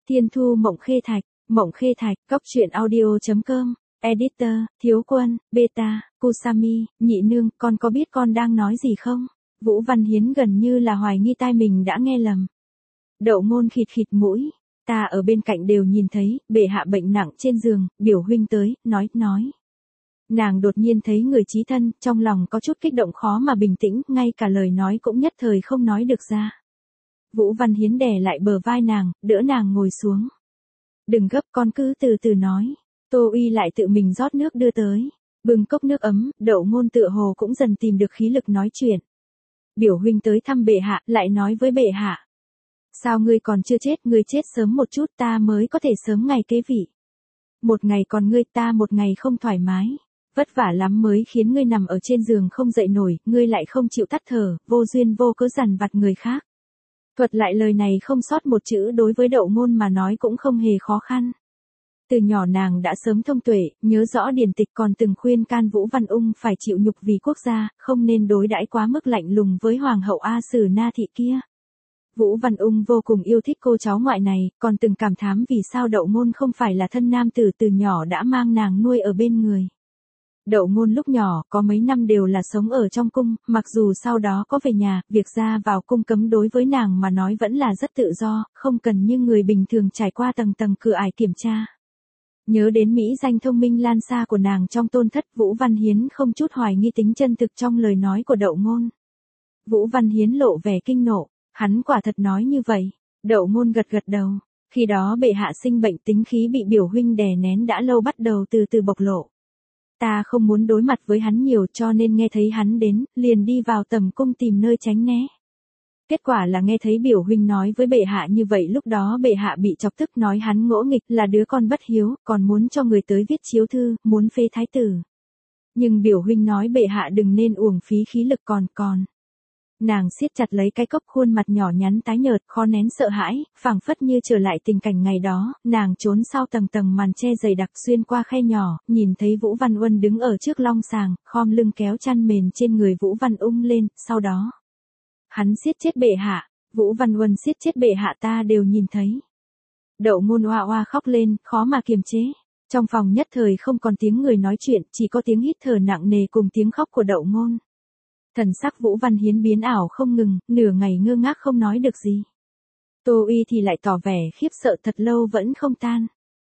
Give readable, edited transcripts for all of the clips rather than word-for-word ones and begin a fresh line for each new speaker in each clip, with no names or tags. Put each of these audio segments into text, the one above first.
Thiên Thu Mộng Khê Thạch, Cốc truyện audio.com, Editor, Thiếu Quân, Beta, Kusami, Nhị Nương, con có biết con đang nói gì không? Vũ Văn Hiến gần như là hoài nghi tai mình đã nghe lầm. Đậu Ngôn khịt khịt mũi, ta ở bên cạnh đều nhìn thấy, bệ hạ bệnh nặng trên giường, biểu huynh tới, nói. Nàng đột nhiên thấy người chí thân, trong lòng có chút kích động khó mà bình tĩnh, ngay cả lời nói cũng nhất thời không nói được ra. Vũ Văn Hiến đè lại bờ vai nàng, đỡ nàng ngồi xuống. Đừng gấp, con cứ từ từ nói. Tô Uy lại tự mình rót nước đưa tới. Bưng cốc nước ấm, Đậu Ngôn tựa hồ cũng dần tìm được khí lực nói chuyện. Biểu huynh tới thăm bệ hạ, lại nói với bệ hạ. Sao ngươi còn chưa chết, ngươi chết sớm một chút ta mới có thể sớm ngày kế vị. Một ngày còn ngươi ta một ngày không thoải mái. Vất vả lắm mới khiến ngươi nằm ở trên giường không dậy nổi, ngươi lại không chịu tắt thở, vô duyên vô cớ dằn vặt người khác. Thuật lại lời này không sót một chữ đối với Đậu Ngôn mà nói cũng không hề khó khăn. Từ nhỏ nàng đã sớm thông tuệ, nhớ rõ điển tịch còn từng khuyên can Vũ Văn Ung phải chịu nhục vì quốc gia, không nên đối đãi quá mức lạnh lùng với Hoàng hậu A Sử Na Thị kia. Vũ Văn Ung vô cùng yêu thích cô cháu ngoại này, còn từng cảm thán vì sao Đậu Ngôn không phải là thân nam tử từ nhỏ đã mang nàng nuôi ở bên người. Đậu Ngôn lúc nhỏ có mấy năm đều là sống ở trong cung, mặc dù sau đó có về nhà, việc ra vào cung cấm đối với nàng mà nói vẫn là rất tự do, không cần như người bình thường trải qua tầng tầng cửa ải kiểm tra. Nhớ đến mỹ danh thông minh lan xa của nàng trong tôn thất, Vũ Văn Hiến không chút hoài nghi tính chân thực trong lời nói của Đậu Ngôn. Vũ Văn Hiến lộ vẻ kinh nộ, hắn quả thật nói như vậy. Đậu Ngôn gật gật đầu, khi đó bệ hạ sinh bệnh tính khí bị biểu huynh đè nén đã lâu bắt đầu từ từ bộc lộ. Ta không muốn đối mặt với hắn nhiều cho nên nghe thấy hắn đến, liền đi vào tầm cung tìm nơi tránh né. Kết quả là nghe thấy biểu huynh nói với bệ hạ như vậy, lúc đó bệ hạ bị chọc tức nói hắn ngỗ nghịch, là đứa con bất hiếu, còn muốn cho người tới viết chiếu thư, muốn phê thái tử. Nhưng biểu huynh nói bệ hạ đừng nên uổng phí khí lực còn. Nàng siết chặt lấy cái cốc, khuôn mặt nhỏ nhắn tái nhợt, khó nén sợ hãi, phảng phất như trở lại tình cảnh ngày đó, nàng trốn sau tầng tầng màn che dày đặc xuyên qua khe nhỏ, nhìn thấy Vũ Văn Uân đứng ở trước long sàng, khom lưng kéo chăn mền trên người Vũ Văn Ung lên, sau đó. Hắn siết chết bệ hạ, Vũ Văn Uân siết chết bệ hạ ta đều nhìn thấy. Đậu Ngôn oa oa khóc lên, khó mà kiềm chế. Trong phòng nhất thời không còn tiếng người nói chuyện, chỉ có tiếng hít thở nặng nề cùng tiếng khóc của Đậu Ngôn. Thần sắc Vũ Văn Hiến biến ảo không ngừng, nửa ngày ngơ ngác không nói được gì. Tô Uy thì lại tỏ vẻ khiếp sợ thật lâu vẫn không tan.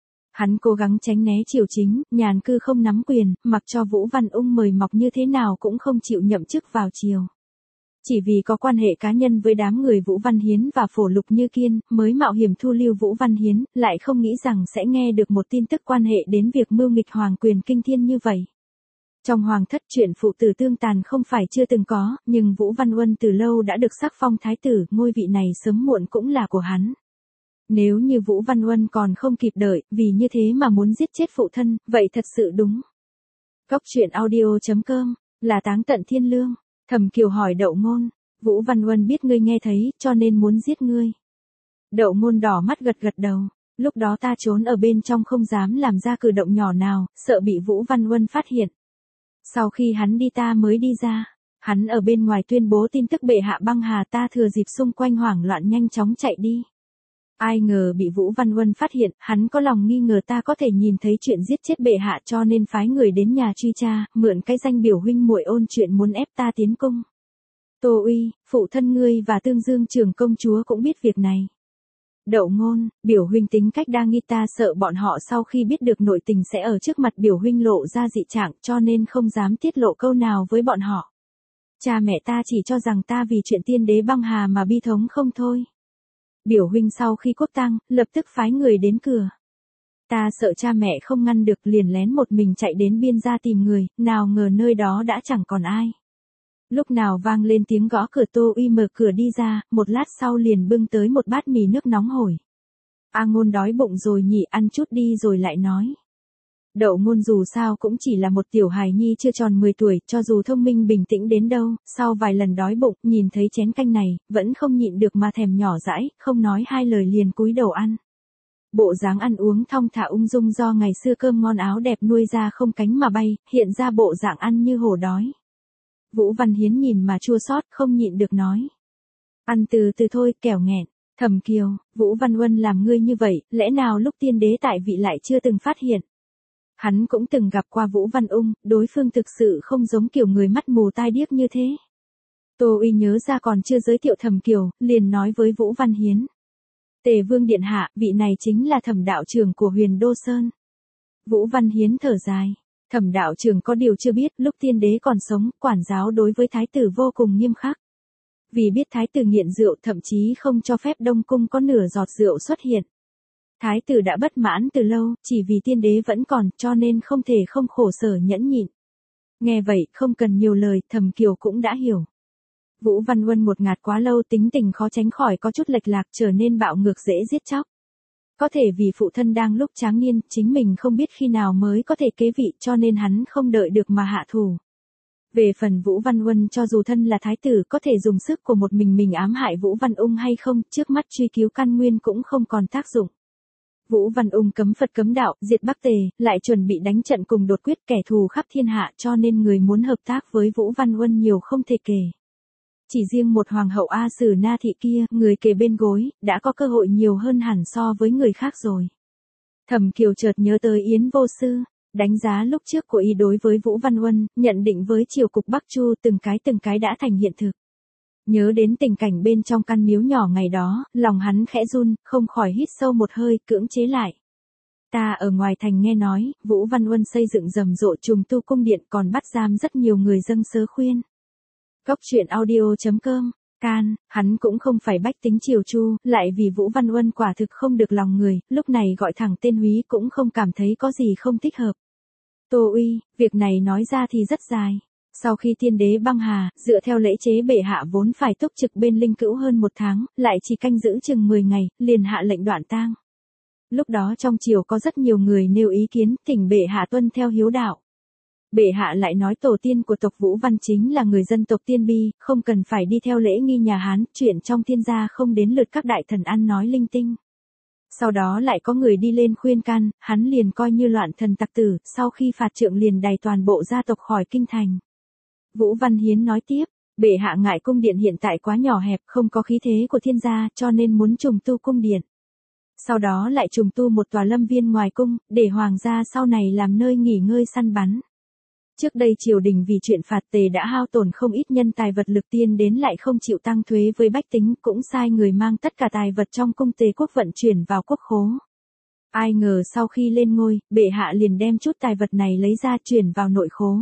Hắn cố gắng tránh né triều chính, nhàn cư không nắm quyền, mặc cho Vũ Văn Ung mời mọc như thế nào cũng không chịu nhậm chức vào triều. Chỉ vì có quan hệ cá nhân với đám người Vũ Văn Hiến và Phổ Lục Như Kiên, mới mạo hiểm thu lưu Vũ Văn Hiến, lại không nghĩ rằng sẽ nghe được một tin tức quan hệ đến việc mưu nghịch hoàng quyền kinh thiên như vậy. Trong hoàng thất chuyện phụ tử tương tàn không phải chưa từng có, nhưng Vũ Văn Uân từ lâu đã được sắc phong thái tử, ngôi vị này sớm muộn cũng là của hắn. Nếu như Vũ Văn Uân còn không kịp đợi, vì như thế mà muốn giết chết phụ thân, vậy thật sự đúng. Cốc truyện audio.com, là táng tận thiên lương. Thẩm Kiều hỏi Đậu Ngôn, Vũ Văn Uân biết ngươi nghe thấy, cho nên muốn giết ngươi. Đậu Ngôn đỏ mắt gật gật đầu, lúc đó ta trốn ở bên trong không dám làm ra cử động nhỏ nào, sợ bị Vũ Văn Uân phát hiện. Sau khi hắn đi ta mới đi ra, hắn ở bên ngoài tuyên bố tin tức bệ hạ băng hà, ta thừa dịp xung quanh hoảng loạn nhanh chóng chạy đi. Ai ngờ bị Vũ Văn Uân phát hiện, hắn có lòng nghi ngờ ta có thể nhìn thấy chuyện giết chết bệ hạ cho nên phái người đến nhà truy tra, mượn cái danh biểu huynh muội ôn chuyện muốn ép ta tiến cung. Tô Uy, phụ thân ngươi và Tương Dương trưởng công chúa cũng biết việc này. Đậu Ngôn, biểu huynh tính cách đa nghi, ta sợ bọn họ sau khi biết được nội tình sẽ ở trước mặt biểu huynh lộ ra dị trạng cho nên không dám tiết lộ câu nào với bọn họ. Cha mẹ ta chỉ cho rằng ta vì chuyện tiên đế băng hà mà bi thống không thôi. Biểu huynh sau khi quốc tang, lập tức phái người đến cửa. Ta sợ cha mẹ không ngăn được liền lén một mình chạy đến biên gia tìm người, nào ngờ nơi đó đã chẳng còn ai. Lúc nào vang lên tiếng gõ cửa, Tô Uy mở cửa đi ra, một lát sau liền bưng tới một bát mì nước nóng hổi. A Ngôn đói bụng rồi nhỉ, ăn chút đi rồi lại nói. Đậu Ngôn dù sao cũng chỉ là một tiểu hài nhi chưa tròn 10 tuổi, cho dù thông minh bình tĩnh đến đâu, sau vài lần đói bụng, nhìn thấy chén canh này, vẫn không nhịn được mà thèm nhỏ dãi, không nói hai lời liền cúi đầu ăn. Bộ dáng ăn uống thong thả ung dung do ngày xưa cơm ngon áo đẹp nuôi ra không cánh mà bay, hiện ra bộ dạng ăn như hổ đói. Vũ Văn Hiến nhìn mà chua xót, không nhịn được nói. Ăn từ từ thôi, kẻo nghẹn. Thẩm Kiều, Vũ Văn Uân làm ngươi như vậy, lẽ nào lúc tiên đế tại vị lại chưa từng phát hiện? Hắn cũng từng gặp qua Vũ Văn Ung, đối phương thực sự không giống kiểu người mắt mù tai điếc như thế. Tô Uy nhớ ra còn chưa giới thiệu Thẩm Kiều, liền nói với Vũ Văn Hiến. Tề Vương Điện Hạ, vị này chính là Thẩm đạo trưởng của Huyền Đô Sơn. Vũ Văn Hiến thở dài. Thẩm đạo trưởng có điều chưa biết, lúc tiên đế còn sống, quản giáo đối với thái tử vô cùng nghiêm khắc. Vì biết thái tử nghiện rượu thậm chí không cho phép Đông Cung có nửa giọt rượu xuất hiện. Thái tử đã bất mãn từ lâu, chỉ vì tiên đế vẫn còn, cho nên không thể không khổ sở nhẫn nhịn. Nghe vậy, không cần nhiều lời, Thẩm Kiều cũng đã hiểu. Vũ Văn Uân một ngạt quá lâu, tính tình khó tránh khỏi có chút lệch lạc, trở nên bạo ngược dễ giết chóc. Có thể vì phụ thân đang lúc tráng niên, chính mình không biết khi nào mới có thể kế vị, cho nên hắn không đợi được mà hạ thủ. Về phần Vũ Văn Uân, cho dù thân là thái tử có thể dùng sức của một mình ám hại Vũ Văn Ung hay không, trước mắt truy cứu căn nguyên cũng không còn tác dụng. Vũ Văn Ung cấm Phật cấm đạo, diệt Bắc Tề, lại chuẩn bị đánh trận cùng đột quyết kẻ thù khắp thiên hạ, cho nên người muốn hợp tác với Vũ Văn Uân nhiều không thể kể. Chỉ riêng một hoàng hậu A Sử Na Thị kia, người kề bên gối, đã có cơ hội nhiều hơn hẳn so với người khác rồi. Thẩm Kiều chợt nhớ tới Yến Vô Sư, đánh giá lúc trước của y đối với Vũ Văn Uân, nhận định với triều cục Bắc Chu từng cái đã thành hiện thực. Nhớ đến tình cảnh bên trong căn miếu nhỏ ngày đó, lòng hắn khẽ run, không khỏi hít sâu một hơi, cưỡng chế lại. Ta ở ngoài thành nghe nói, Vũ Văn Uân xây dựng rầm rộ trùng tu cung điện, còn bắt giam rất nhiều người dâng sớ khuyên. Cốc truyện audio.com, Can, hắn cũng không phải bách tính triều Chu, lại vì Vũ Văn Uân quả thực không được lòng người, lúc này gọi thẳng tên húy cũng không cảm thấy có gì không thích hợp. Tô Uy, việc này nói ra thì rất dài. Sau khi tiên đế băng hà, dựa theo lễ chế bệ hạ vốn phải túc trực bên Linh Cữu hơn 1 tháng, lại chỉ canh giữ chừng 10 ngày, liền hạ lệnh đoạn tang. Lúc đó trong triều có rất nhiều người nêu ý kiến, thỉnh bệ hạ tuân theo hiếu đạo. Bệ hạ lại nói tổ tiên của tộc Vũ Văn chính là người dân tộc Tiên Bi, không cần phải đi theo lễ nghi nhà Hán, chuyện trong thiên gia không đến lượt các đại thần ăn nói linh tinh. Sau đó lại có người đi lên khuyên can, hắn liền coi như loạn thần tặc tử, sau khi phạt trượng liền đày toàn bộ gia tộc khỏi kinh thành. Vũ Văn Hiến nói tiếp, bệ hạ ngại cung điện hiện tại quá nhỏ hẹp, không có khí thế của thiên gia, cho nên muốn trùng tu cung điện. Sau đó lại trùng tu một tòa lâm viên ngoài cung, để hoàng gia sau này làm nơi nghỉ ngơi săn bắn. Trước đây triều đình vì chuyện phạt Tề đã hao tổn không ít nhân tài vật lực, tiên đến lại không chịu tăng thuế với bách tính, cũng sai người mang tất cả tài vật trong cung Tề quốc vận chuyển vào quốc khố. Ai ngờ sau khi lên ngôi, bệ hạ liền đem chút tài vật này lấy ra chuyển vào nội khố.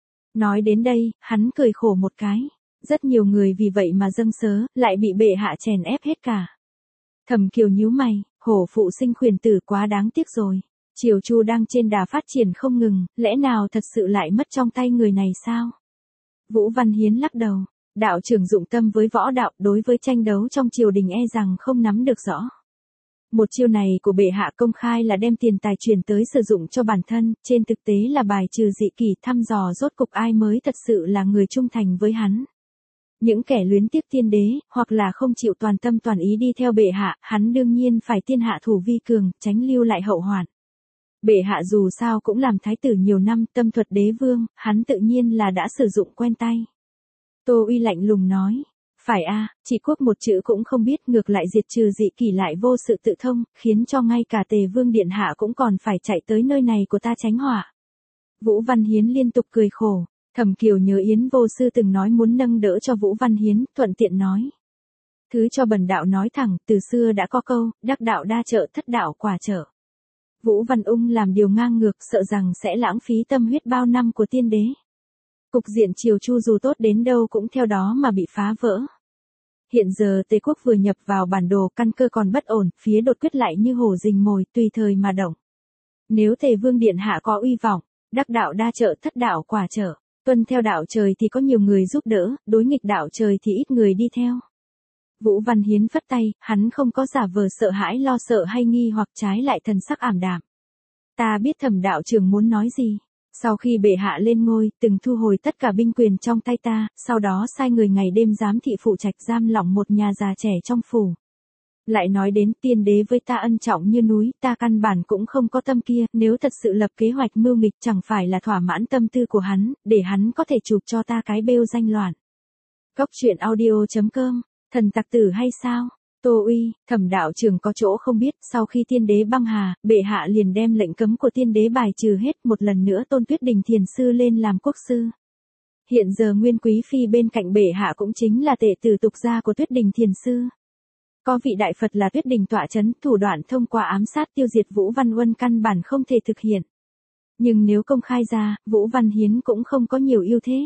Nói đến đây, hắn cười khổ một cái. Rất nhiều người vì vậy mà dâng sớ, lại bị bệ hạ chèn ép hết cả. Thẩm Kiều nhíu mày, hổ phụ sinh khuyển tử quá đáng tiếc rồi. Triều Chu đang trên đà phát triển không ngừng, lẽ nào thật sự lại mất trong tay người này sao? Vũ Văn Hiến lắc đầu, đạo trưởng dụng tâm với võ đạo, đối với tranh đấu trong triều đình e rằng không nắm được rõ. Một chiêu này của bệ hạ công khai là đem tiền tài truyền tới sử dụng cho bản thân, trên thực tế là bài trừ dị kỷ, thăm dò rốt cục ai mới thật sự là người trung thành với hắn. Những kẻ luyến tiếc tiên đế, hoặc là không chịu toàn tâm toàn ý đi theo bệ hạ, hắn đương nhiên phải tiên hạ thủ vi cường, tránh lưu lại hậu hoạn. Bệ hạ dù sao cũng làm thái tử nhiều năm, tâm thuật đế vương, hắn tự nhiên là đã sử dụng quen tay. Tô Uy lạnh lùng nói, phải a, chỉ quốc một chữ cũng không biết, ngược lại diệt trừ dị kỷ lại vô sự tự thông, khiến cho ngay cả Tề Vương Điện Hạ cũng còn phải chạy tới nơi này của ta tránh họa. Vũ Văn Hiến liên tục cười khổ, Thẩm Kiều nhớ Yến Vô Sư từng nói muốn nâng đỡ cho Vũ Văn Hiến, thuận tiện nói. Thứ cho bần đạo nói thẳng, từ xưa đã có câu, đắc đạo đa trợ thất đạo quả trợ. Vũ Văn Ung làm điều ngang ngược, sợ rằng sẽ lãng phí tâm huyết bao năm của tiên đế. Cục diện triều Chu dù tốt đến đâu cũng theo đó mà bị phá vỡ. Hiện giờ Tề quốc vừa nhập vào bản đồ, căn cơ còn bất ổn, phía đột quyết lại như hổ rình mồi, tùy thời mà động. Nếu Tề Vương Điện Hạ có uy vọng, đắc đạo đa trợ thất đạo quả trợ, tuân theo đạo trời thì có nhiều người giúp đỡ, đối nghịch đạo trời thì ít người đi theo. Vũ Văn Hiến phất tay, hắn không có giả vờ sợ hãi lo sợ hay nghi hoặc, trái lại thần sắc ảm đạm. Ta biết Thẩm đạo trưởng muốn nói gì. Sau khi bệ hạ lên ngôi, từng thu hồi tất cả binh quyền trong tay ta, sau đó sai người ngày đêm giám thị phụ trạch giam lỏng một nhà già trẻ trong phủ. Lại nói đến tiên đế với ta ân trọng như núi, ta căn bản cũng không có tâm kia, nếu thật sự lập kế hoạch mưu nghịch chẳng phải là thỏa mãn tâm tư của hắn, để hắn có thể chụp cho ta cái bêu danh loạn. Cốc truyện audio.com, thần tặc tử hay sao? Tô Uy, Thẩm đạo trưởng có chỗ không biết, sau khi tiên đế băng hà, bệ hạ liền đem lệnh cấm của tiên đế bài trừ hết, một lần nữa tôn Tuyết Đình Thiền sư lên làm quốc sư. Hiện giờ Nguyên Quý phi bên cạnh bệ hạ cũng chính là tệ tử tục gia của Tuyết Đình Thiền sư. Có vị đại Phật là Tuyết Đình tọa chấn, thủ đoạn thông qua ám sát tiêu diệt Vũ Văn Uân căn bản không thể thực hiện. Nhưng nếu công khai ra, Vũ Văn Hiến cũng không có nhiều ưu thế.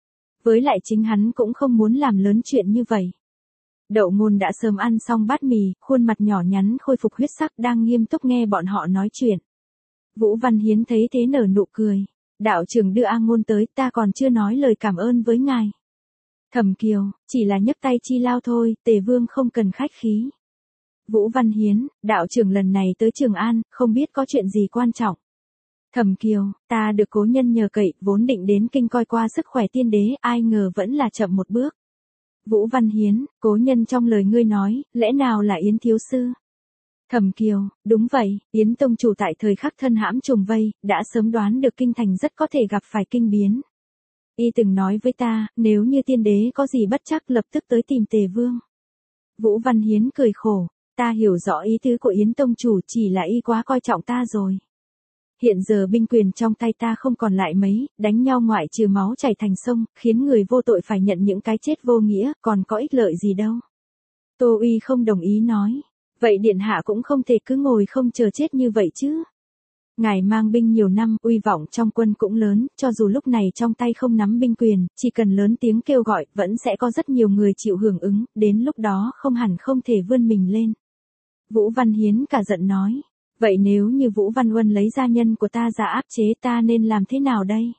Với lại chính hắn cũng không muốn làm lớn chuyện như vậy. Đậu Ngôn đã sớm ăn xong bát mì, khuôn mặt nhỏ nhắn khôi phục huyết sắc đang nghiêm túc nghe bọn họ nói chuyện. Vũ Văn Hiến thấy thế nở nụ cười. Đạo trưởng đưa A Ngôn tới, ta còn chưa nói lời cảm ơn với ngài. Thẩm Kiều, chỉ là nhấc tay chi lao thôi, Tề Vương không cần khách khí. Vũ Văn Hiến, đạo trưởng lần này tới Trường An, không biết có chuyện gì quan trọng. Thẩm Kiều, ta được cố nhân nhờ cậy, vốn định đến kinh coi qua sức khỏe tiên đế, ai ngờ vẫn là chậm một bước. Vũ Văn Hiến, cố nhân trong lời ngươi nói, lẽ nào là Yến thiếu sư? Thẩm Kiều, đúng vậy, Yến tông chủ tại thời khắc thân hãm trùng vây, đã sớm đoán được kinh thành rất có thể gặp phải kinh biến. Y từng nói với ta, nếu như tiên đế có gì bất trắc lập tức tới tìm Tề Vương. Vũ Văn Hiến cười khổ, ta hiểu rõ ý tứ của Yến tông chủ, chỉ là y quá coi trọng ta rồi. Hiện giờ binh quyền trong tay ta không còn lại mấy, đánh nhau ngoại trừ máu chảy thành sông, khiến người vô tội phải nhận những cái chết vô nghĩa, còn có ích lợi gì đâu. Tô Uy không đồng ý nói, vậy điện hạ cũng không thể cứ ngồi không chờ chết như vậy chứ. Ngài mang binh nhiều năm, uy vọng trong quân cũng lớn, cho dù lúc này trong tay không nắm binh quyền, chỉ cần lớn tiếng kêu gọi, vẫn sẽ có rất nhiều người chịu hưởng ứng, đến lúc đó không hẳn không thể vươn mình lên. Vũ Văn Hiến cả giận nói, vậy nếu như Vũ Văn Uân lấy gia nhân của ta ra áp chế ta nên làm thế nào đây?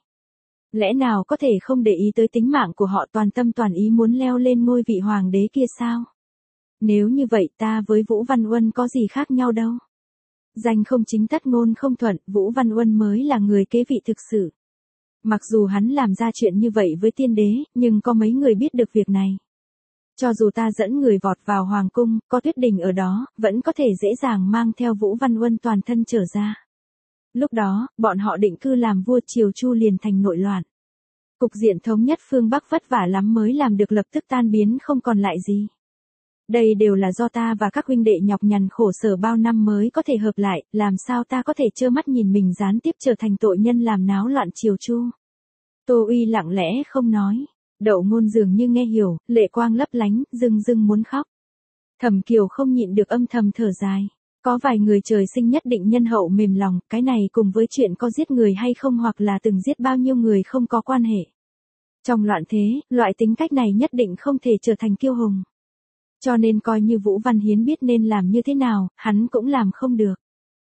Lẽ nào có thể không để ý tới tính mạng của họ, toàn tâm toàn ý muốn leo lên ngôi vị hoàng đế kia sao? Nếu như vậy ta với Vũ Văn Uân có gì khác nhau đâu? Danh không chính tắt ngôn không thuận, Vũ Văn Uân mới là người kế vị thực sự. Mặc dù hắn làm ra chuyện như vậy với tiên đế, nhưng có mấy người biết được việc này. Cho dù ta dẫn người vọt vào hoàng cung, có Tuyết Đình ở đó, vẫn có thể dễ dàng mang theo Vũ Văn Uân toàn thân trở ra. Lúc đó, bọn họ định cư làm vua triều Chu liền thành nội loạn. Cục diện thống nhất phương Bắc vất vả lắm mới làm được lập tức tan biến không còn lại gì. Đây đều là do ta và các huynh đệ nhọc nhằn khổ sở bao năm mới có thể hợp lại, làm sao ta có thể trơ mắt nhìn mình gián tiếp trở thành tội nhân làm náo loạn triều Chu. Tô Uy lặng lẽ không nói. Đậu Ngôn dường như nghe hiểu, lệ quang lấp lánh, rưng rưng muốn khóc. Thẩm Kiều không nhịn được âm thầm thở dài. Có vài người trời sinh nhất định nhân hậu mềm lòng, cái này cùng với chuyện có giết người hay không hoặc là từng giết bao nhiêu người không có quan hệ. Trong loạn thế, loại tính cách này nhất định không thể trở thành kiêu hùng. Cho nên coi như Vũ Văn Hiến biết nên làm như thế nào, hắn cũng làm không được.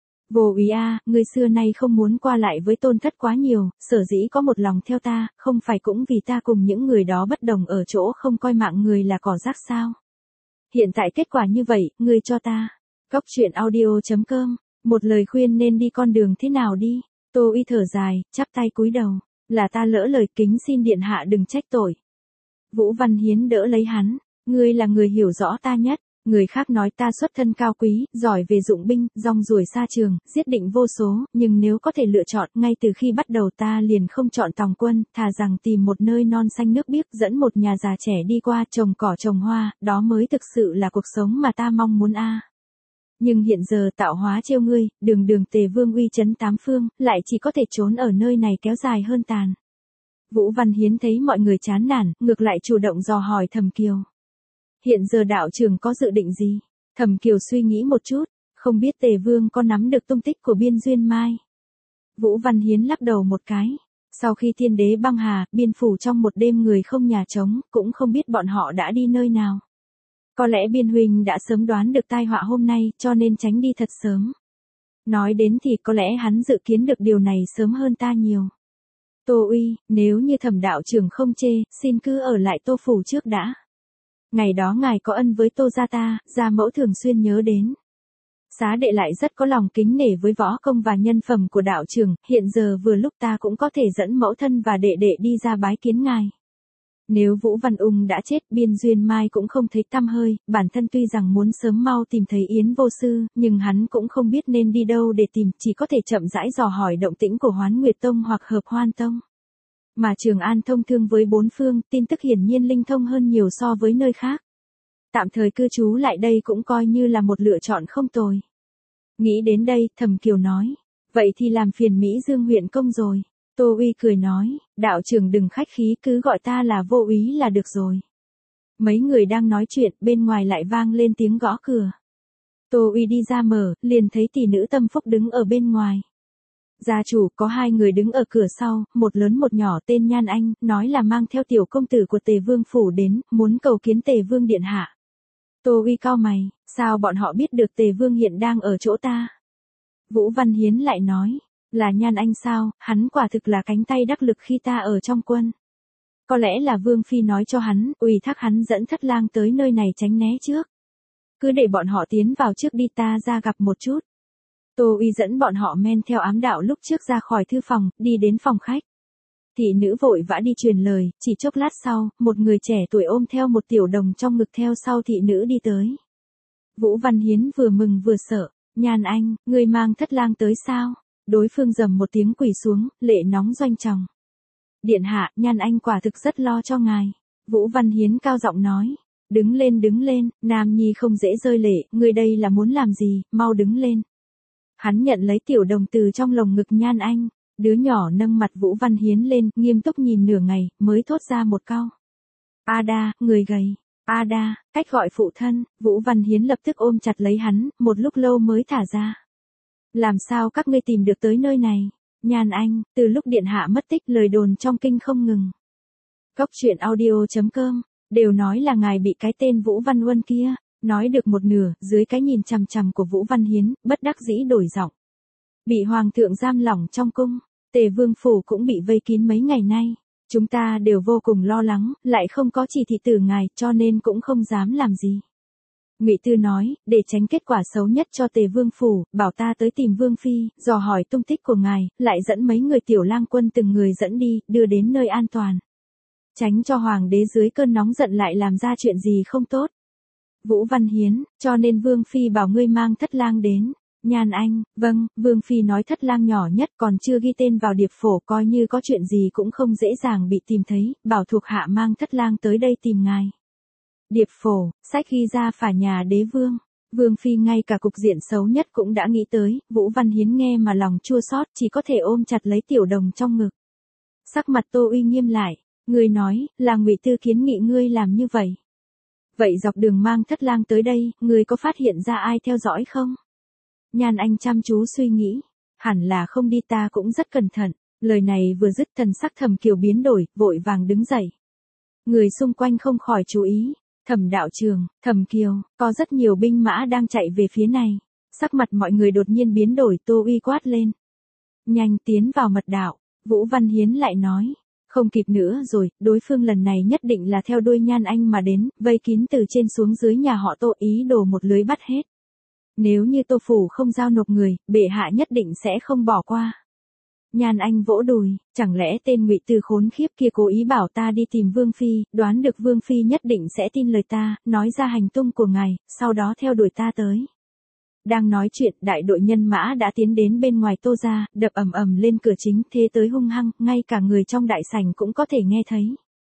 Vô úy a, người xưa nay không muốn qua lại với tôn thất quá nhiều, sở dĩ có một lòng theo ta, không phải cũng vì ta cùng những người đó bất đồng ở chỗ không coi mạng người là cỏ rác sao. Hiện tại kết quả như vậy, ngươi cho ta. Góc truyện audio.com, một lời khuyên nên đi con đường thế nào đi. Tô Uy thở dài, chắp tay cúi đầu, là ta lỡ lời, kính xin điện hạ đừng trách tội. Vũ Văn Hiến đỡ lấy hắn, ngươi là người hiểu rõ ta nhất. Người khác nói ta xuất thân cao quý, giỏi về dụng binh, rong ruổi xa trường, giết định vô số, nhưng nếu có thể lựa chọn, ngay từ khi bắt đầu ta liền không chọn tòng quân, thà rằng tìm một nơi non xanh nước biếc, dẫn một nhà già trẻ đi qua, trồng cỏ trồng hoa, đó mới thực sự là cuộc sống mà ta mong muốn a. Nhưng hiện giờ tạo hóa trêu ngươi, đường đường Tề Vương uy chấn tám phương, lại chỉ có thể trốn ở nơi này kéo dài hơn tàn. Vũ Văn Hiến thấy mọi người chán nản, ngược lại chủ động dò hỏi Thẩm Kiều. Hiện giờ đạo trưởng có dự định gì? Thẩm Kiều suy nghĩ một chút, không biết Tề Vương có nắm được tung tích của Biên Duyên Mai. Vũ Văn Hiến lắc đầu một cái. Sau khi tiên đế băng hà, biên phủ trong một đêm người không nhà trống, cũng không biết bọn họ đã đi nơi nào. Có lẽ Biên huynh đã sớm đoán được tai họa hôm nay, cho nên tránh đi thật sớm. Nói đến thì có lẽ hắn dự kiến được điều này sớm hơn ta nhiều. Tô Uy, nếu như Thẩm đạo trưởng không chê, xin cứ ở lại Tô phủ trước đã. Ngày đó ngài có ân với Tô gia ta, gia mẫu thường xuyên nhớ đến. Xá đệ lại rất có lòng kính nể với võ công và nhân phẩm của đạo trưởng, hiện giờ vừa lúc ta cũng có thể dẫn mẫu thân và đệ đệ đi ra bái kiến ngài. Nếu Vũ Văn Ung đã chết, Biên Duyên Mai cũng không thấy tăm hơi, bản thân tuy rằng muốn sớm mau tìm thấy Yến vô sư, nhưng hắn cũng không biết nên đi đâu để tìm, chỉ có thể chậm rãi dò hỏi động tĩnh của Hoán Nguyệt Tông hoặc Hợp Hoan Tông. Mà Trường An thông thương với bốn phương, tin tức hiển nhiên linh thông hơn nhiều so với nơi khác. Tạm thời cư trú lại đây cũng coi như là một lựa chọn không tồi. Nghĩ đến đây, Thẩm Kiều nói. Vậy thì làm phiền Mỹ Dương huyện công rồi. Tô Uy cười nói, đạo trưởng đừng khách khí, cứ gọi ta là Vô Úy là được rồi. Mấy người đang nói chuyện, bên ngoài lại vang lên tiếng gõ cửa. Tô Uy đi ra mở, liền thấy tỷ nữ Tâm Phúc đứng ở bên ngoài. Gia chủ, có hai người đứng ở cửa sau, một lớn một nhỏ tên Nhan Anh, nói là mang theo tiểu công tử của Tề Vương phủ đến, muốn cầu kiến Tề Vương điện hạ. Tô Uy cau mày, sao bọn họ biết được Tề Vương hiện đang ở chỗ ta? Vũ Văn Hiến lại nói, là Nhan Anh sao, hắn quả thực là cánh tay đắc lực khi ta ở trong quân. Có lẽ là Vương Phi nói cho hắn, ủy thác hắn dẫn Thất Lang tới nơi này tránh né trước. Cứ để bọn họ tiến vào trước đi, ta ra gặp một chút. Tô Uy dẫn bọn họ men theo ám đạo lúc trước ra khỏi thư phòng, đi đến phòng khách. Thị nữ vội vã đi truyền lời, chỉ chốc lát sau, một người trẻ tuổi ôm theo một tiểu đồng trong ngực theo sau thị nữ đi tới. Vũ Văn Hiến vừa mừng vừa sợ, Nhan Anh, ngươi mang Thất Lang tới sao? Đối phương rầm một tiếng quỳ xuống, lệ nóng doanh tròng. Điện hạ, Nhan Anh quả thực rất lo cho ngài. Vũ Văn Hiến cao giọng nói. Đứng lên, Nam Nhi không dễ rơi lệ, ngươi đây là muốn làm gì, mau đứng lên. Hắn nhận lấy tiểu đồng từ trong lồng ngực Nhan Anh, đứa nhỏ nâng mặt Vũ Văn Hiến lên, nghiêm túc nhìn nửa ngày, mới thốt ra một câu. Ada, người gầy, Ada, cách gọi phụ thân, Vũ Văn Hiến lập tức ôm chặt lấy hắn, một lúc lâu mới thả ra. Làm sao các ngươi tìm được tới nơi này? Nhan Anh, từ lúc điện hạ mất tích lời đồn trong kinh không ngừng. Cốc truyện audio.com, đều nói là ngài bị cái tên Vũ Văn Huân kia. Nói được một nửa, dưới cái nhìn chằm chằm của Vũ Văn Hiến, bất đắc dĩ đổi giọng. Bị hoàng thượng giam lỏng trong cung, Tề Vương phủ cũng bị vây kín mấy ngày nay. Chúng ta đều vô cùng lo lắng, lại không có chỉ thị từ ngài, cho nên cũng không dám làm gì. Ngụy Tư nói, để tránh kết quả xấu nhất cho Tề Vương phủ, bảo ta tới tìm Vương Phi, dò hỏi tung tích của ngài, lại dẫn mấy người tiểu lang quân từng người dẫn đi, đưa đến nơi an toàn. Tránh cho hoàng đế dưới cơn nóng giận lại làm ra chuyện gì không tốt. Vũ Văn Hiến, cho nên Vương Phi bảo ngươi mang Thất Lang đến. Nhan Anh, vâng, Vương Phi nói Thất Lang nhỏ nhất còn chưa ghi tên vào điệp phổ, coi như có chuyện gì cũng không dễ dàng bị tìm thấy, bảo thuộc hạ mang Thất Lang tới đây tìm ngài. Điệp phổ, sách ghi ra phả nhà đế vương. Vương Phi ngay cả cục diện xấu nhất cũng đã nghĩ tới, Vũ Văn Hiến nghe mà lòng chua xót, chỉ có thể ôm chặt lấy tiểu đồng trong ngực. Sắc mặt Tô Uy nghiêm lại, ngươi nói, là Ngụy Tư kiến nghị ngươi làm như vậy. Vậy dọc đường mang Thất Lang tới đây, ngươi có phát hiện ra ai theo dõi không? Nhan Anh chăm chú suy nghĩ, hẳn là không đi, ta cũng rất cẩn thận. Lời này vừa dứt thần sắc Thẩm Kiều biến đổi, vội vàng đứng dậy. Người xung quanh không khỏi chú ý, Thẩm đạo trường, Thẩm Kiều, có rất nhiều binh mã đang chạy về phía này. Sắc mặt mọi người đột nhiên biến đổi, Tô Uy quát lên. Nhanh tiến vào mật đạo, Vũ Văn Hiến lại nói. Không kịp nữa rồi, đối phương lần này nhất định là theo đuôi Nhan Anh mà đến, vây kín từ trên xuống dưới nhà họ Tô, ý đồ một lưới bắt hết. Nếu như Tô phủ không giao nộp người, bệ hạ nhất định sẽ không bỏ qua. Nhan Anh vỗ đùi, chẳng lẽ tên Ngụy Tư khốn khiếp kia cố ý bảo ta đi tìm Vương Phi, đoán được Vương Phi nhất định sẽ tin lời ta, nói ra hành tung của ngài, sau đó theo đuổi ta tới. Đang nói chuyện, đại đội nhân mã đã tiến đến bên ngoài Tô gia, đập ầm ầm lên cửa chính, thế tới hung hăng, ngay cả người trong đại sảnh cũng có thể nghe thấy.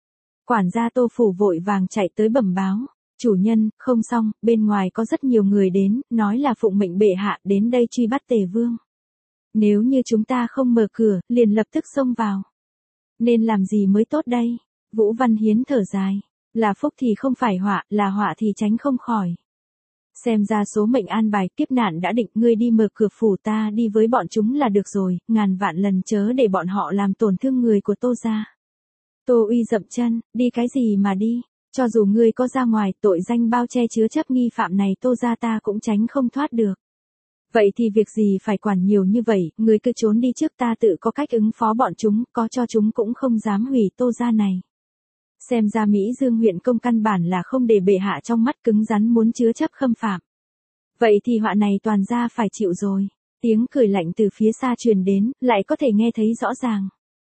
Quản gia Tô phủ vội vàng chạy tới bẩm báo, chủ nhân, không xong, bên ngoài có rất nhiều người đến, nói là phụng mệnh bệ hạ đến đây truy bắt Tề Vương. Nếu như chúng ta không mở cửa, liền lập tức xông vào. Nên làm gì mới tốt đây? Vũ Văn Hiến thở dài, là phúc thì không phải họa, là họa thì tránh không khỏi. Xem ra số mệnh an bài, kiếp nạn đã định, ngươi đi mở cửa phủ, ta đi với bọn chúng là được rồi, ngàn vạn lần chớ để bọn họ làm tổn thương người của Tô gia. Tô Uy dậm chân, đi cái gì mà đi, cho dù ngươi có ra ngoài, tội danh bao che chứa chấp nghi phạm này Tô gia ta cũng tránh không thoát được. Vậy thì việc gì phải quản nhiều như vậy, ngươi cứ trốn đi trước, ta tự có cách ứng phó bọn chúng, có cho chúng cũng không dám hủy Tô gia này. Xem ra Mỹ Dương huyện công căn bản là không để bệ hạ trong mắt, cứng rắn muốn chứa chấp khâm phạm. Vậy thì họa này toàn gia phải chịu rồi. Tiếng cười lạnh từ phía xa truyền đến, lại có thể nghe thấy rõ ràng.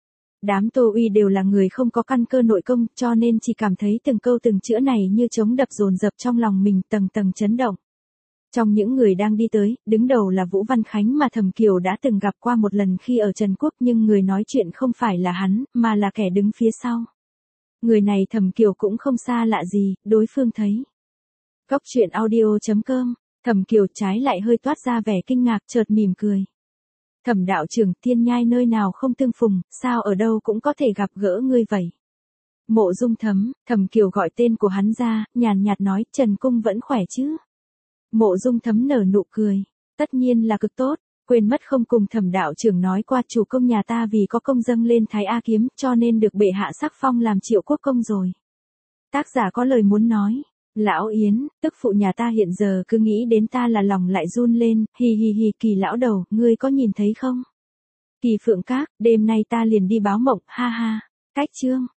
Đám Tô Uy đều là người không có căn cơ nội công, cho nên chỉ cảm thấy từng câu từng chữ này như trống đập dồn dập trong lòng mình, tầng tầng chấn động. Trong những người đang đi tới, đứng đầu là Vũ Văn Khánh mà Thẩm Kiều đã từng gặp qua một lần khi ở Trần Quốc, nhưng người nói chuyện không phải là hắn, mà là kẻ đứng phía sau. Người này Thẩm Kiều cũng không xa lạ gì, đối phương thấy. Cốc truyện audio.com, Thẩm Kiều trái lại hơi toát ra vẻ kinh ngạc chợt mỉm cười. Thẩm đạo trưởng, thiên nhai nơi nào không tương phùng, sao ở đâu cũng có thể gặp gỡ ngươi vậy? Mộ Dung Thấm, Thẩm Kiều gọi tên của hắn ra, nhàn nhạt nói, Trần Cung vẫn khỏe chứ? Mộ Dung Thấm nở nụ cười, tất nhiên là cực tốt, quên mất không cùng Thẩm đạo trưởng nói qua, chủ công nhà ta vì có công dâng lên Thái A kiếm, cho nên được bệ hạ sắc phong làm Triệu Quốc công rồi. Tác giả có lời muốn nói. Lão Yến, tức phụ nhà ta hiện giờ cứ nghĩ đến ta là lòng lại run lên, hì hì hì, Kỳ lão đầu, ngươi có nhìn thấy không? Kỳ Phượng Các, đêm nay ta liền đi báo mộng, ha ha. Cách chương